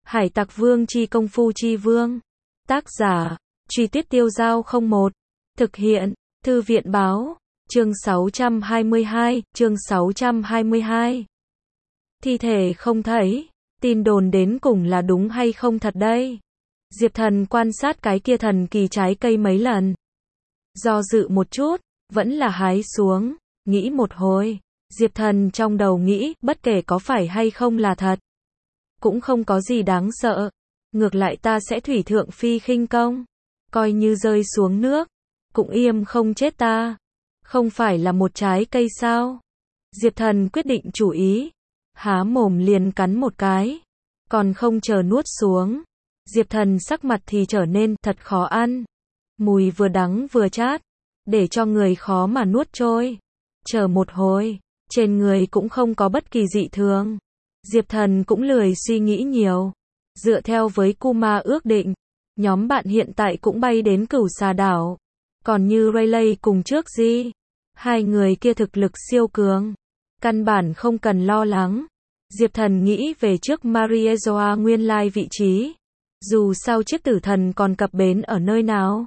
Hải Tặc Vương chi công phu chi vương. Tác giả, Truy Tuyết Tiêu Giao 01. Thực hiện, Thư viện báo. Chương 622, chương 622. Thi thể không thấy, tin đồn đến cùng là đúng hay không thật đây? Diệp Thần quan sát cái kia thần kỳ trái cây mấy lần. Do dự một chút, vẫn là hái xuống, nghĩ một hồi. Diệp Thần trong đầu nghĩ, bất kể có phải hay không là thật, cũng không có gì đáng sợ. Ngược lại ta sẽ thủy thượng phi khinh công. Coi như rơi xuống nước, cũng yêm không chết ta. Không phải là một trái cây sao? Diệp Thần quyết định chủ ý. Há mồm liền cắn một cái. Còn không chờ nuốt xuống. Diệp Thần sắc mặt thì trở nên thật khó ăn. Mùi vừa đắng vừa chát. Để cho người khó mà nuốt trôi. Chờ một hồi, trên người cũng không có bất kỳ dị thường. Diệp Thần cũng lười suy nghĩ nhiều. Dựa theo với Kuma ước định, nhóm bạn hiện tại cũng bay đến Cửu Xà đảo. Còn như Rayleigh cùng trước Di, hai người kia thực lực siêu cường, căn bản không cần lo lắng. Diệp Thần nghĩ về trước Mariezoa nguyên lai vị trí. Dù sao chiếc tử thần còn cập bến ở nơi nào.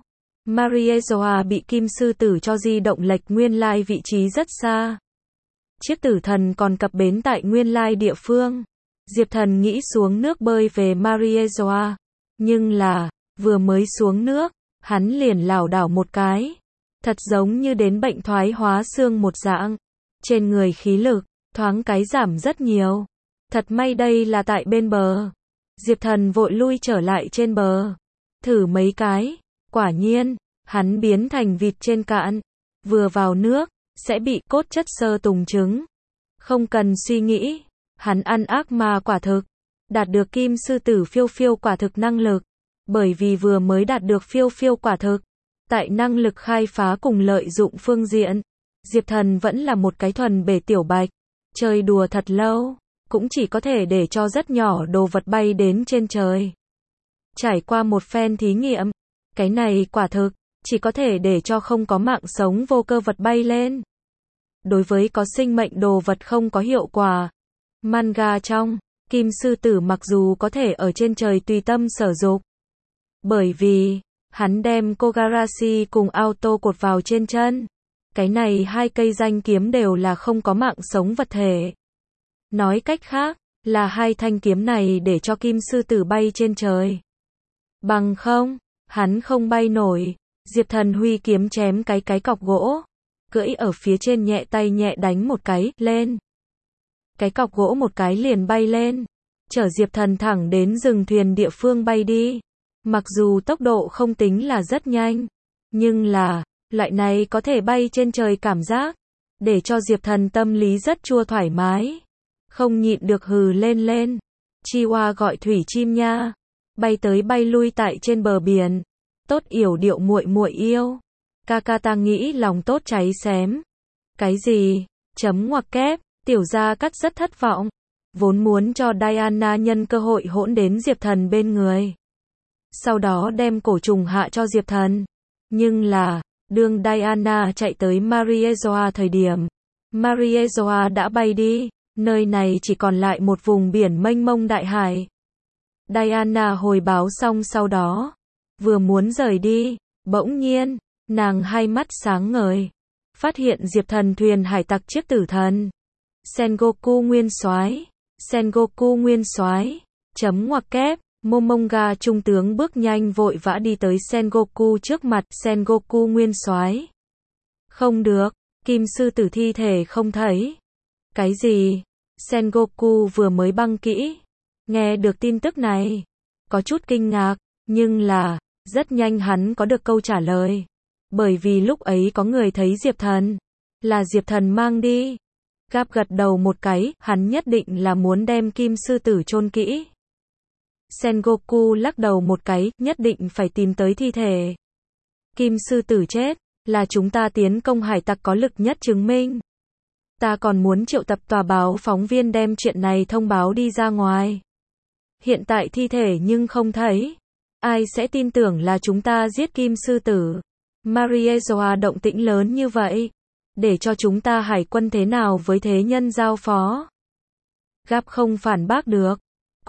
Mariezoa bị kim sư tử cho di động lệch nguyên lai vị trí rất xa. Chiếc tử thần còn cập bến tại nguyên lai địa phương. Diệp Thần nghĩ xuống nước bơi về Mariezoa. Nhưng là, vừa mới xuống nước, hắn liền lảo đảo một cái. Thật giống như đến bệnh thoái hóa xương một dạng. Trên người khí lực, thoáng cái giảm rất nhiều. Thật may đây là tại bên bờ. Diệp Thần vội lui trở lại trên bờ. Thử mấy cái. Quả nhiên, hắn biến thành vịt trên cạn. Vừa vào nước, sẽ bị cốt chất xơ tùng trứng. Không cần suy nghĩ. Hắn ăn ác ma quả thực. Đạt được kim sư tử phiêu phiêu quả thực năng lực. Bởi vì vừa mới đạt được phiêu phiêu quả thực. Tại năng lực khai phá cùng lợi dụng phương diện, Diệp Thần vẫn là một cái thuần bể tiểu bạch. Chơi đùa thật lâu, cũng chỉ có thể để cho rất nhỏ đồ vật bay đến trên trời. Trải qua một phen thí nghiệm, cái này quả thực, chỉ có thể để cho không có mạng sống vô cơ vật bay lên. Đối với có sinh mệnh đồ vật không có hiệu quả. Manga trong, kim sư tử mặc dù có thể ở trên trời tùy tâm sở dục. Bởi vì, hắn đem Kogarashi cùng auto cột vào trên chân. Cái này hai cây danh kiếm đều là không có mạng sống vật thể. Nói cách khác, là hai thanh kiếm này để cho kim sư tử bay trên trời. Bằng không, hắn không bay nổi. Diệp Thần huy kiếm chém cái cọc gỗ. Cưỡi ở phía trên nhẹ tay nhẹ đánh một cái, lên. Cái cọc gỗ một cái liền bay lên. Chở Diệp Thần thẳng đến rừng thuyền địa phương bay đi. Mặc dù tốc độ không tính là rất nhanh. Nhưng là, loại này có thể bay trên trời cảm giác. Để cho Diệp Thần tâm lý rất chua thoải mái. Không nhịn được hừ lên lên. Chihuahua gọi thủy chim nha. Bay tới bay lui tại trên bờ biển. Tốt yểu điệu muội muội yêu. Ca ta nghĩ lòng tốt cháy xém. Cái gì? Chấm ngoặc kép. Tiểu gia cắt rất thất vọng. Vốn muốn cho Diana nhân cơ hội hỗn đến Diệp Thần bên người. Sau đó đem cổ trùng hạ cho Diệp Thần. Nhưng là, đương Diana chạy tới Mariezoa thời điểm. Mariezoa đã bay đi. Nơi này chỉ còn lại một vùng biển mênh mông đại hải. Diana hồi báo xong sau đó. Vừa muốn rời đi. Bỗng nhiên, nàng hai mắt sáng ngời. Phát hiện Diệp Thần thuyền hải tặc chiếc tử thần. Sengoku nguyên soái. Sengoku nguyên soái. Chấm ngoặc kép. Momonga trung tướng bước nhanh vội vã đi tới Sengoku trước mặt. Sengoku nguyên soái. Không được, kim sư tử thi thể không thấy. Cái gì? Sengoku vừa mới băng kỹ. Nghe được tin tức này, có chút kinh ngạc, nhưng là, rất nhanh hắn có được câu trả lời. Bởi vì lúc ấy có người thấy Diệp Thần, là Diệp Thần mang đi. Gap gật đầu một cái, hắn nhất định là muốn đem kim sư tử chôn kỹ. Sengoku lắc đầu một cái, nhất định phải tìm tới thi thể. Kim sư tử chết, là chúng ta tiến công hải tặc có lực nhất chứng minh. Ta còn muốn triệu tập tòa báo phóng viên đem chuyện này thông báo đi ra ngoài. Hiện tại thi thể nhưng không thấy. Ai sẽ tin tưởng là chúng ta giết kim sư tử? Mariezoa động tĩnh lớn như vậy. Để cho chúng ta hải quân thế nào với thế nhân giao phó? Gap không phản bác được.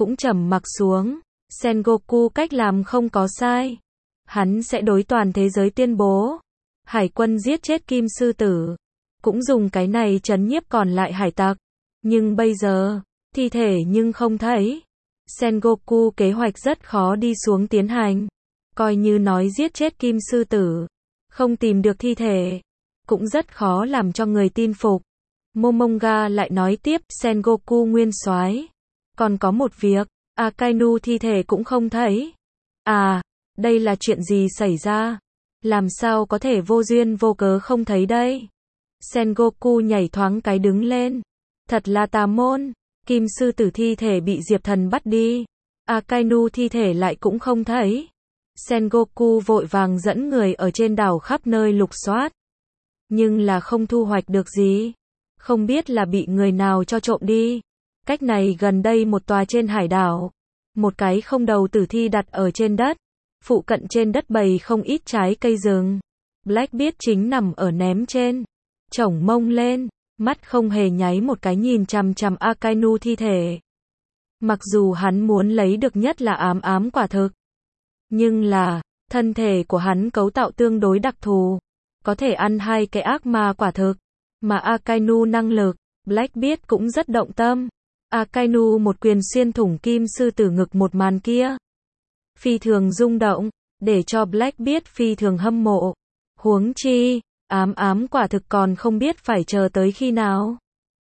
cũng trầm mặc xuống. Sengoku cách làm không có sai. Hắn sẽ đối toàn thế giới tuyên bố. Hải quân giết chết Kim Sư Tử. Cũng dùng cái này trấn nhiếp còn lại hải tặc. Nhưng bây giờ, thi thể nhưng không thấy. Sengoku kế hoạch rất khó đi xuống tiến hành. Coi như nói giết chết Kim Sư Tử. Không tìm được thi thể. Cũng rất khó làm cho người tin phục. Momonga lại nói tiếp, Sengoku nguyên soái. Còn có một việc, Akainu thi thể cũng không thấy. À, đây là chuyện gì xảy ra? Làm sao có thể vô duyên vô cớ không thấy đây? Sengoku nhảy thoáng cái đứng lên. Thật là tà môn. Kim Sư Tử thi thể bị Diệp Thần bắt đi. Akainu thi thể lại cũng không thấy. Sengoku vội vàng dẫn người ở trên đảo khắp nơi lục soát. Nhưng là không thu hoạch được gì. Không biết là bị người nào cho trộm đi. Cách này gần đây một tòa trên hải đảo. Một cái không đầu tử thi đặt ở trên đất. Phụ cận trên đất bày không ít trái cây rừng. Blackbeard chính nằm ở ném trên. Chổng mông lên. Mắt không hề nháy một cái nhìn chằm chằm Akainu thi thể. Mặc dù hắn muốn lấy được nhất là ám ám quả thực. Nhưng là, thân thể của hắn cấu tạo tương đối đặc thù. Có thể ăn hai cái ác ma quả thực. Mà Akainu năng lực, Blackbeard cũng rất động tâm. Akainu một quyền xuyên thủng Kim Sư Tử ngực một màn kia. Phi thường rung động, để cho Blackbeard phi thường hâm mộ. Huống chi, ám ám quả thực còn không biết phải chờ tới khi nào.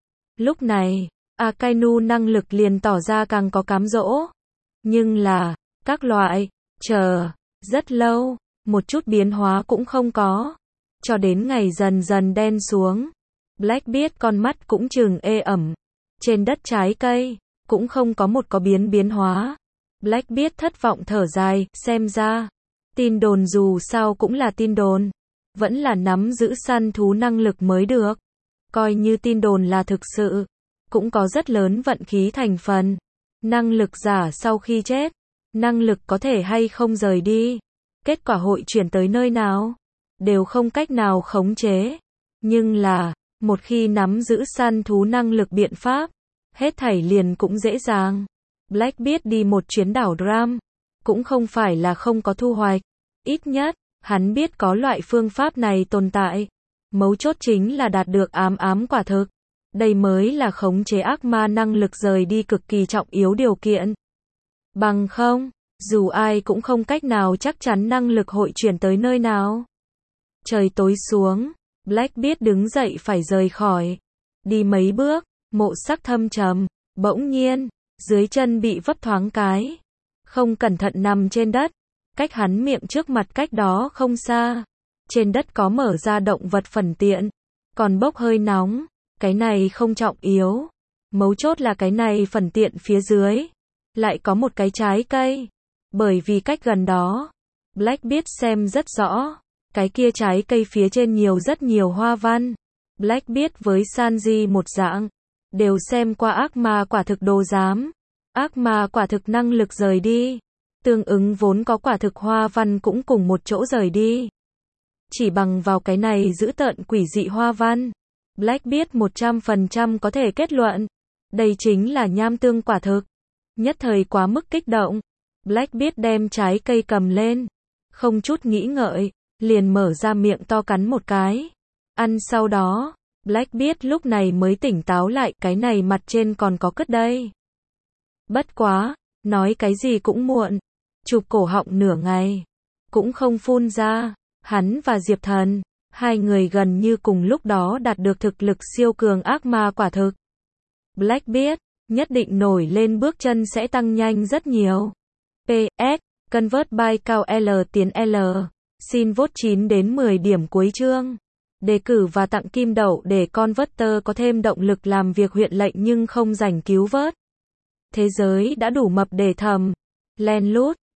Lúc này, Akainu năng lực liền tỏ ra càng có cám dỗ. Nhưng là, các loại, chờ, rất lâu, một chút biến hóa cũng không có. Cho đến ngày dần dần đen xuống. Blackbeard con mắt cũng trừng ê ẩm. Trên đất trái cây, cũng không có một có biến hóa. Blackbeard thất vọng thở dài, xem ra. Tin đồn dù sao cũng là tin đồn. Vẫn là nắm giữ săn thú năng lực mới được. Coi như tin đồn là thực sự. Cũng có rất lớn vận khí thành phần. Năng lực giả sau khi chết. Năng lực có thể hay không rời đi. Kết quả hội chuyển tới nơi nào. Đều không cách nào khống chế. Nhưng là, một khi nắm giữ săn thú năng lực biện pháp, hết thảy liền cũng dễ dàng. Blackbeard đi một chuyến đảo Dram, cũng không phải là không có thu hoạch. Ít nhất, hắn biết có loại phương pháp này tồn tại. Mấu chốt chính là đạt được ám ám quả thực. Đây mới là khống chế ác ma năng lực rời đi cực kỳ trọng yếu điều kiện. Bằng không, dù ai cũng không cách nào chắc chắn năng lực hội chuyển tới nơi nào. Trời tối xuống, Blackbeard đứng dậy phải rời khỏi. Đi mấy bước, mộ sắc thâm trầm, bỗng nhiên, dưới chân bị vấp thoáng cái. Không cẩn thận nằm trên đất, cách hắn miệng trước mặt cách đó không xa. Trên đất có mở ra động vật phần tiện, còn bốc hơi nóng, cái này không trọng yếu. Mấu chốt là cái này phần tiện phía dưới, lại có một cái trái cây. Bởi vì cách gần đó, Blackbeard xem rất rõ. Cái kia trái cây phía trên rất nhiều hoa văn. Blackbeard với Sanji một dạng. Đều xem qua ác ma quả thực đồ giám. Ác ma quả thực năng lực rời đi. Tương ứng vốn có quả thực hoa văn cũng cùng một chỗ rời đi. Chỉ bằng vào cái này giữ tợn quỷ dị hoa văn. Blackbeard 100% có thể kết luận. Đây chính là nham tương quả thực. Nhất thời quá mức kích động. Blackbeard đem trái cây cầm lên. Không chút nghĩ ngợi. Liền mở ra miệng to cắn một cái. Ăn sau đó, Blackbeard lúc này mới tỉnh táo lại, cái này mặt trên còn có cất đây. Bất quá, nói cái gì cũng muộn. Chụp cổ họng nửa ngày, cũng không phun ra. Hắn và Diệp Thần, hai người gần như cùng lúc đó đạt được thực lực siêu cường ác ma quả thực. Blackbeard, nhất định nổi lên bước chân sẽ tăng nhanh rất nhiều. PS, Convert by cao L tiến L. Xin vote 9 đến 10 điểm cuối chương. Đề cử và tặng kim đậu để Converter có thêm động lực làm việc huyện lệnh nhưng không rảnh cứu vớt. Thế giới đã đủ mập để thầm. Len lút.